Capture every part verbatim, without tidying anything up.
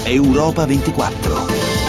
Europa ventiquattro.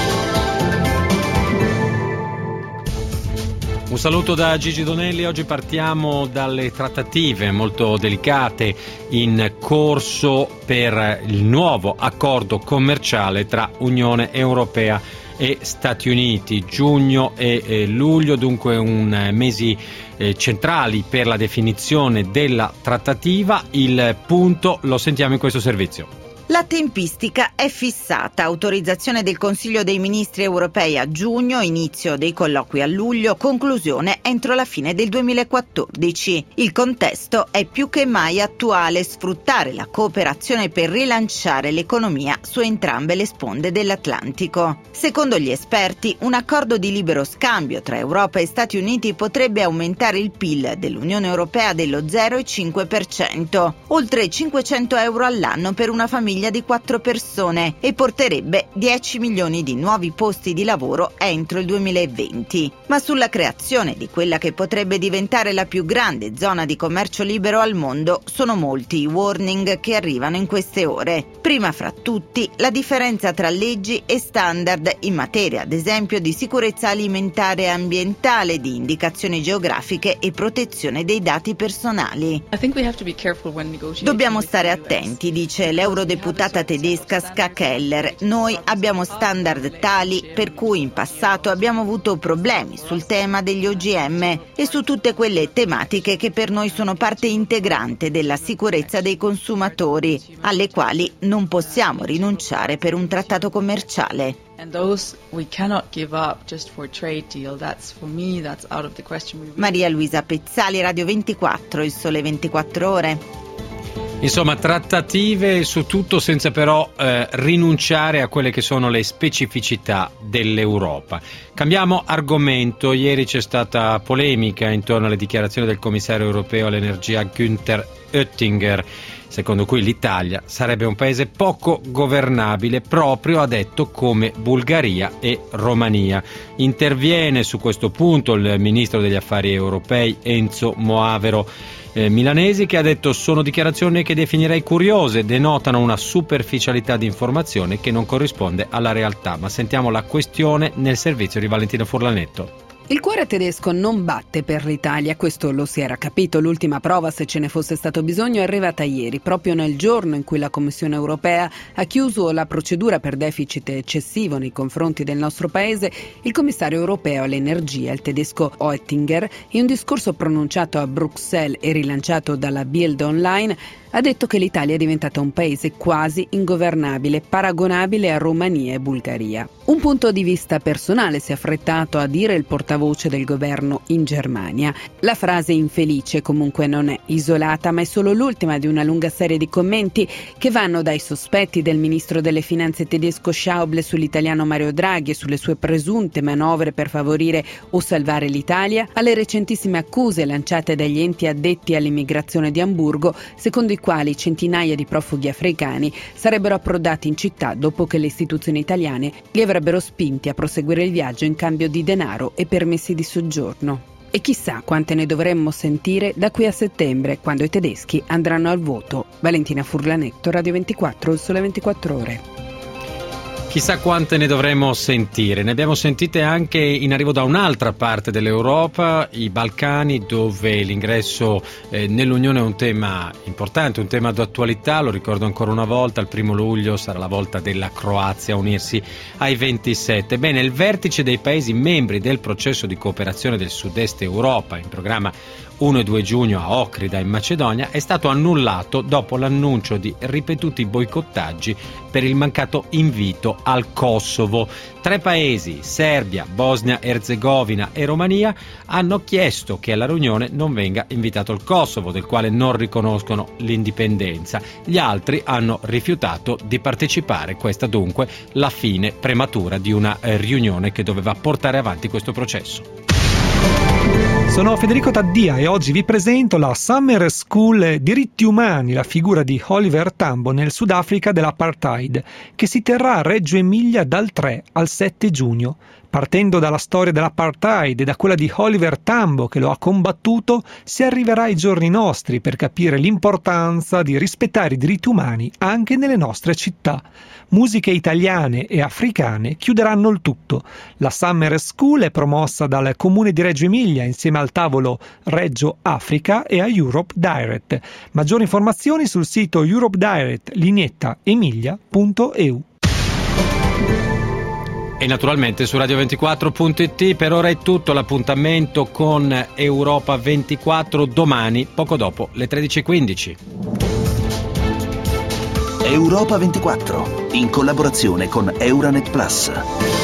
Un saluto da Gigi Donelli. Oggi partiamo dalle trattative molto delicate in corso per il nuovo accordo commerciale tra Unione Europea e Stati Uniti. Giugno e eh, luglio, dunque un mesi eh, centrali per la definizione della trattativa. Il punto lo sentiamo in questo servizio. La tempistica è fissata, autorizzazione del Consiglio dei Ministri europei a giugno, inizio dei colloqui a luglio, conclusione entro la fine del duemilaquattordici. Il contesto è più che mai attuale, sfruttare la cooperazione per rilanciare l'economia su entrambe le sponde dell'Atlantico. Secondo gli esperti, un accordo di libero scambio tra Europa e Stati Uniti potrebbe aumentare il P I L dell'Unione Europea dello zero virgola cinque per cento, oltre cinquecento euro all'anno per una famiglia di quattro persone, e porterebbe dieci milioni di nuovi posti di lavoro entro il duemilaventi. Ma sulla creazione di quella che potrebbe diventare la più grande zona di commercio libero al mondo sono molti i warning che arrivano in queste ore. Prima fra tutti la differenza tra leggi e standard in materia, ad esempio, di sicurezza alimentare e ambientale, di indicazioni geografiche e protezione dei dati personali. Dobbiamo stare attenti, dice l'eurodeputato deputata tedesca Ska Keller. Noi abbiamo standard tali per cui in passato abbiamo avuto problemi sul tema degli O G M e su tutte quelle tematiche che per noi sono parte integrante della sicurezza dei consumatori, alle quali non possiamo rinunciare per un trattato commerciale. Maria Luisa Pezzali, Radio ventiquattro, Il Sole ventiquattro Ore. Insomma, trattative su tutto senza però eh, rinunciare a quelle che sono le specificità dell'Europa. Cambiamo argomento. Ieri c'è stata polemica intorno alle dichiarazioni del commissario europeo all'energia Günther Oettinger, secondo cui l'Italia sarebbe un paese poco governabile, proprio, ha detto, come Bulgaria e Romania. Interviene su questo punto il ministro degli affari europei Enzo Moavero Eh, Milanesi, che ha detto: sono dichiarazioni che definirei curiose, denotano una superficialità di informazione che non corrisponde alla realtà. Ma sentiamo la questione nel servizio di Valentina Furlanetto. Il cuore tedesco non batte per l'Italia, questo lo si era capito. L'ultima prova, se ce ne fosse stato bisogno, è arrivata ieri, proprio nel giorno in cui la Commissione europea ha chiuso la procedura per deficit eccessivo nei confronti del nostro paese. Il commissario europeo all'energia, il tedesco Oettinger, in un discorso pronunciato a Bruxelles e rilanciato dalla Bild Online, ha detto che l'Italia è diventata un paese quasi ingovernabile, paragonabile a Romania e Bulgaria. Un punto di vista personale, si è affrettato a dire il portavoce del governo in Germania. La frase infelice comunque non è isolata, ma è solo l'ultima di una lunga serie di commenti che vanno dai sospetti del ministro delle finanze tedesco Schäuble sull'italiano Mario Draghi e sulle sue presunte manovre per favorire o salvare l'Italia, alle recentissime accuse lanciate dagli enti addetti all'immigrazione di Amburgo, secondo i quali centinaia di profughi africani sarebbero approdati in città dopo che le istituzioni italiane li avrebbero spinti a proseguire il viaggio in cambio di denaro e permessi di soggiorno. E chissà quante ne dovremmo sentire da qui a settembre, quando i tedeschi andranno al voto. Valentina Furlanetto, Radio ventiquattro, Il Sole ventiquattro Ore. Chissà quante ne dovremo sentire. Ne abbiamo sentite anche in arrivo da un'altra parte dell'Europa, i Balcani, dove l'ingresso eh, nell'Unione è un tema importante, un tema d'attualità. Lo ricordo ancora una volta, il primo luglio sarà la volta della Croazia a unirsi ai ventisette. Bene, il vertice dei Paesi membri del processo di cooperazione del Sud-Est Europa, in programma primo e due giugno a Ohrida in Macedonia, è stato annullato dopo l'annuncio di ripetuti boicottaggi per il mancato invito al Kosovo. Tre paesi, Serbia, Bosnia-Erzegovina e Romania, hanno chiesto che alla riunione non venga invitato il Kosovo, del quale non riconoscono l'indipendenza. Gli altri hanno rifiutato di partecipare. Questa dunque la fine prematura di una riunione che doveva portare avanti questo processo. Sono Federico Taddia e oggi vi presento la Summer School Diritti Umani, la figura di Oliver Tambo nel Sudafrica dell'apartheid, che si terrà a Reggio Emilia dal tre al sette giugno. Partendo dalla storia dell'apartheid e da quella di Oliver Tambo che lo ha combattuto, si arriverà ai giorni nostri per capire l'importanza di rispettare i diritti umani anche nelle nostre città. Musiche italiane e africane chiuderanno il tutto. La Summer School è promossa dal Comune di Reggio Emilia insieme al tavolo Reggio Africa e a Europe Direct. Maggiori informazioni sul sito europe direct lineetta emilia punto e u. E naturalmente su radio ventiquattro punto it. Per ora è tutto, l'appuntamento con Europa ventiquattro domani, poco dopo le tredici e quindici. Europa ventiquattro, in collaborazione con Euranet Plus.